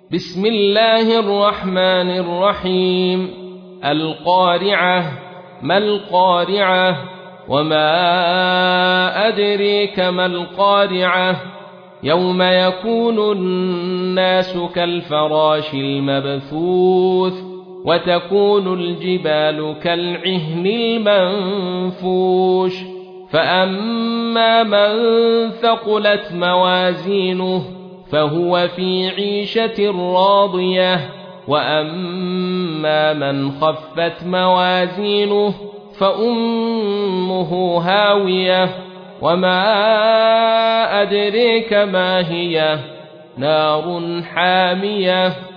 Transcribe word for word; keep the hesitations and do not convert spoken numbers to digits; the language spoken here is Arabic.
بسم الله الرحمن الرحيم القارعة ما القارعة وما أدريك ما القارعة يوم يكون الناس كالفراش المبثوث وتكون الجبال كالعهن المنفوش فأما من ثقلت موازينه فهو في عيشة راضية وأما من خفت موازينه فأمه هاوية وما أدريك ما هي نار حامية